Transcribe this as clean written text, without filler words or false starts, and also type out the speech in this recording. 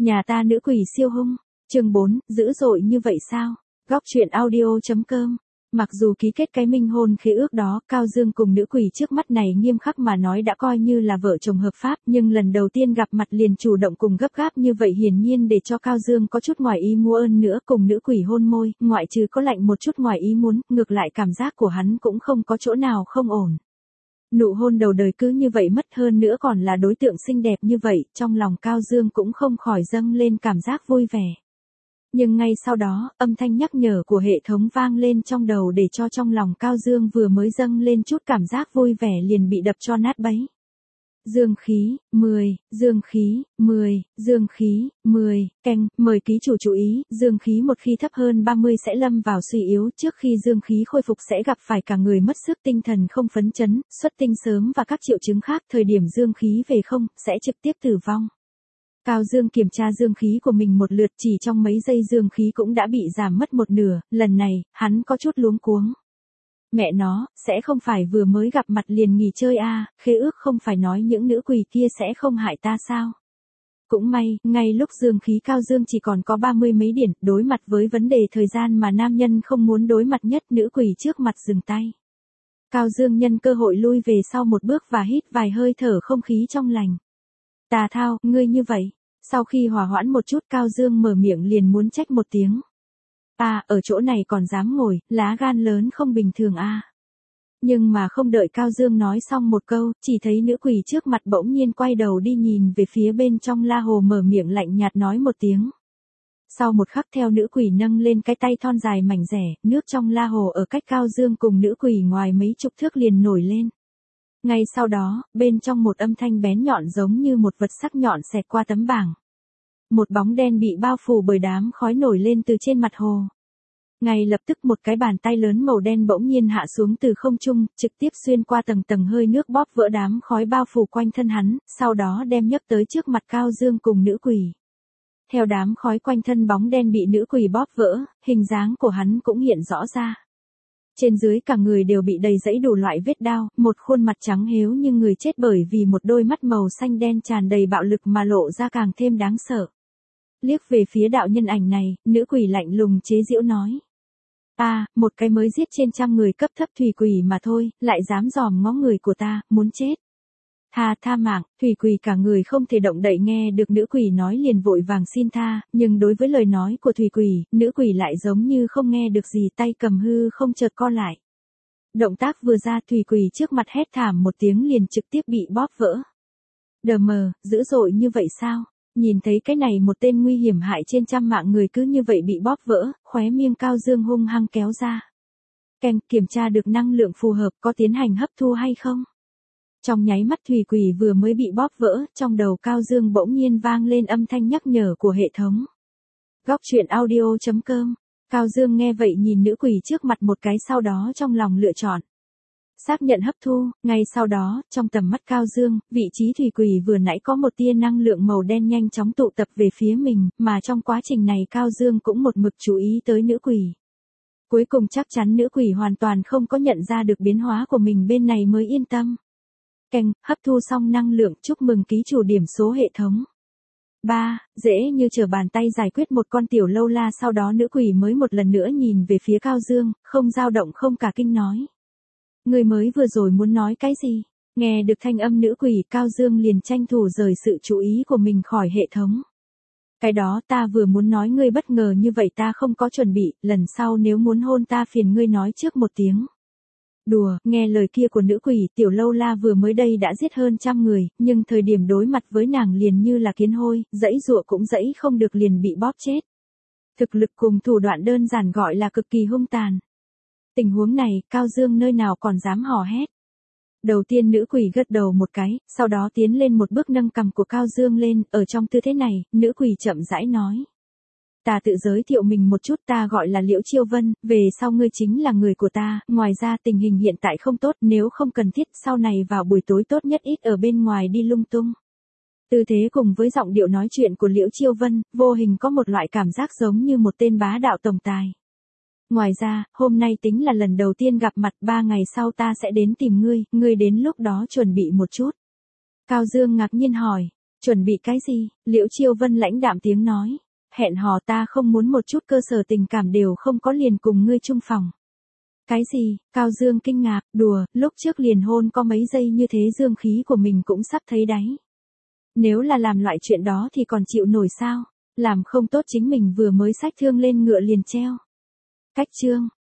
Nhà ta nữ quỷ siêu hung. Chương 4, dữ dội như vậy sao? Góc truyện audio.com. Mặc dù ký kết cái minh hôn khế ước đó, Cao Dương cùng nữ quỷ trước mắt này nghiêm khắc mà nói đã coi như là vợ chồng hợp pháp, nhưng lần đầu tiên gặp mặt liền chủ động cùng gấp gáp như vậy hiển nhiên để cho Cao Dương có chút ngoài ý muốn nữa, cùng nữ quỷ hôn môi, ngoại trừ có lạnh một chút ngoài ý muốn, ngược lại cảm giác của hắn cũng không có chỗ nào không ổn. Nụ hôn đầu đời cứ như vậy mất, hơn nữa còn là đối tượng xinh đẹp như vậy, trong lòng Cao Dương cũng không khỏi dâng lên cảm giác vui vẻ. Nhưng ngay sau đó, âm thanh nhắc nhở của hệ thống vang lên trong đầu để cho trong lòng Cao Dương vừa mới dâng lên chút cảm giác vui vẻ liền bị đập cho nát bấy. Dương khí, 10, dương khí, 10, dương khí, 10, canh, mời ký chủ chú ý, dương khí một khi thấp hơn 30 sẽ lâm vào suy yếu, trước khi dương khí khôi phục sẽ gặp phải cả người mất sức, tinh thần không phấn chấn, xuất tinh sớm và các triệu chứng khác, thời điểm dương khí về không, sẽ trực tiếp tử vong. Cao Dương kiểm tra dương khí của mình một lượt, chỉ trong mấy giây dương khí cũng đã bị giảm mất một nửa, lần này, hắn có chút luống cuống. Mẹ nó, sẽ không phải vừa mới gặp mặt liền nghỉ chơi à, khế ước không phải nói những nữ quỷ kia sẽ không hại ta sao? Cũng may, ngay lúc dương khí Cao Dương chỉ còn có 30 mấy điểm, đối mặt với vấn đề thời gian mà nam nhân không muốn đối mặt nhất, nữ quỷ trước mặt dừng tay. Cao Dương nhân cơ hội lui về sau một bước và hít vài hơi thở không khí trong lành. Tà thao, ngươi như vậy. Sau khi hòa hoãn một chút, Cao Dương mở miệng liền muốn trách một tiếng. Ở chỗ này còn dám ngồi, lá gan lớn không bình thường à. Nhưng mà không đợi Cao Dương nói xong một câu, chỉ thấy nữ quỷ trước mặt bỗng nhiên quay đầu đi nhìn về phía bên trong la hồ, mở miệng lạnh nhạt nói một tiếng. Sau một khắc theo nữ quỷ nâng lên cái tay thon dài mảnh rẻ, nước trong la hồ ở cách Cao Dương cùng nữ quỷ ngoài mấy chục thước liền nổi lên. Ngay sau đó, bên trong một âm thanh bén nhọn giống như một vật sắc nhọn xẹt qua tấm bảng. Một bóng đen bị bao phủ bởi đám khói nổi lên từ trên mặt hồ. Ngay lập tức một cái bàn tay lớn màu đen bỗng nhiên hạ xuống từ không trung, trực tiếp xuyên qua tầng tầng hơi nước bóp vỡ đám khói bao phủ quanh thân hắn, sau đó đem nhấc tới trước mặt Cao Dương cùng nữ quỷ. Theo đám khói quanh thân bóng đen bị nữ quỷ bóp vỡ, hình dáng của hắn cũng hiện rõ ra. Trên dưới cả người đều bị đầy rẫy đủ loại vết đao, một khuôn mặt trắng héo như người chết bởi vì một đôi mắt màu xanh đen tràn đầy bạo lực mà lộ ra càng thêm đáng sợ. Liếc về phía đạo nhân ảnh này, nữ quỷ lạnh lùng chế giễu nói. Một cái mới giết trên trăm người cấp thấp thủy quỷ mà thôi, lại dám dòm ngó người của ta, muốn chết. Tha mạng, thủy quỷ cả người không thể động đậy, nghe được nữ quỷ nói liền vội vàng xin tha, nhưng đối với lời nói của thủy quỷ, nữ quỷ lại giống như không nghe được gì, tay cầm hư không chợt co lại. Động tác vừa ra, thủy quỷ trước mặt hét thảm một tiếng liền trực tiếp bị bóp vỡ. Đờ mờ, dữ dội như vậy sao? Nhìn thấy cái này một tên nguy hiểm hại trên trăm mạng người cứ như vậy bị bóp vỡ, khóe miệng Cao Dương hung hăng kéo ra. Kiểm tra được năng lượng phù hợp, có tiến hành hấp thu hay không? Trong nháy mắt thủy quỷ vừa mới bị bóp vỡ, trong đầu Cao Dương bỗng nhiên vang lên âm thanh nhắc nhở của hệ thống. Góc truyện audio.com. Cao Dương nghe vậy nhìn nữ quỷ trước mặt một cái, sau đó trong lòng lựa chọn. Xác nhận hấp thu, ngay sau đó, trong tầm mắt Cao Dương, vị trí thủy quỷ vừa nãy có một tia năng lượng màu đen nhanh chóng tụ tập về phía mình, mà trong quá trình này Cao Dương cũng một mực chú ý tới nữ quỷ. Cuối cùng chắc chắn nữ quỷ hoàn toàn không có nhận ra được biến hóa của mình bên này mới yên tâm. Hấp thu xong năng lượng, chúc mừng ký chủ điểm số hệ thống. Dễ như trở bàn tay giải quyết một con tiểu lâu la, sau đó nữ quỷ mới một lần nữa nhìn về phía Cao Dương, không dao động không cả kinh nói. Người mới vừa rồi muốn nói cái gì? Nghe được thanh âm nữ quỷ, Cao Dương liền tranh thủ rời sự chú ý của mình khỏi hệ thống. Cái đó ta vừa muốn nói, ngươi bất ngờ như vậy ta không có chuẩn bị, lần sau nếu muốn hôn ta phiền ngươi nói trước một tiếng. Đùa, nghe lời kia của nữ quỷ, tiểu lâu la vừa mới đây đã giết hơn trăm người, nhưng thời điểm đối mặt với nàng liền như là kiến hôi, dãy dụa cũng dãy không được liền bị bóp chết. Thực lực cùng thủ đoạn đơn giản gọi là cực kỳ hung tàn. Tình huống này, Cao Dương nơi nào còn dám hò hét. Đầu tiên nữ quỷ gật đầu một cái, sau đó tiến lên một bước nâng cằm của Cao Dương lên, ở trong tư thế này, nữ quỷ chậm rãi nói. Ta tự giới thiệu mình một chút, ta gọi là Liễu Chiêu Vân, về sau ngươi chính là người của ta, ngoài ra tình hình hiện tại không tốt, nếu không cần thiết, sau này vào buổi tối tốt nhất ít ở bên ngoài đi lung tung. Tư thế cùng với giọng điệu nói chuyện của Liễu Chiêu Vân, vô hình có một loại cảm giác giống như một tên bá đạo tổng tài. Ngoài ra, hôm nay tính là lần đầu tiên gặp mặt, 3 ngày sau ta sẽ đến tìm ngươi đến lúc đó chuẩn bị một chút. Cao Dương ngạc nhiên hỏi, Chuẩn bị cái gì? Liễu Chiêu Vân lãnh đạm tiếng nói. Hẹn hò ta không muốn một chút cơ sở tình cảm đều không có liền cùng ngươi chung phòng. Cái gì? Cao Dương kinh ngạc, đùa, lúc trước liền hôn có mấy giây như thế dương khí của mình cũng sắp thấy đáy. Nếu là làm loại chuyện đó thì còn chịu nổi sao? Làm không tốt chính mình vừa mới xách thương lên ngựa liền treo. Cách chương.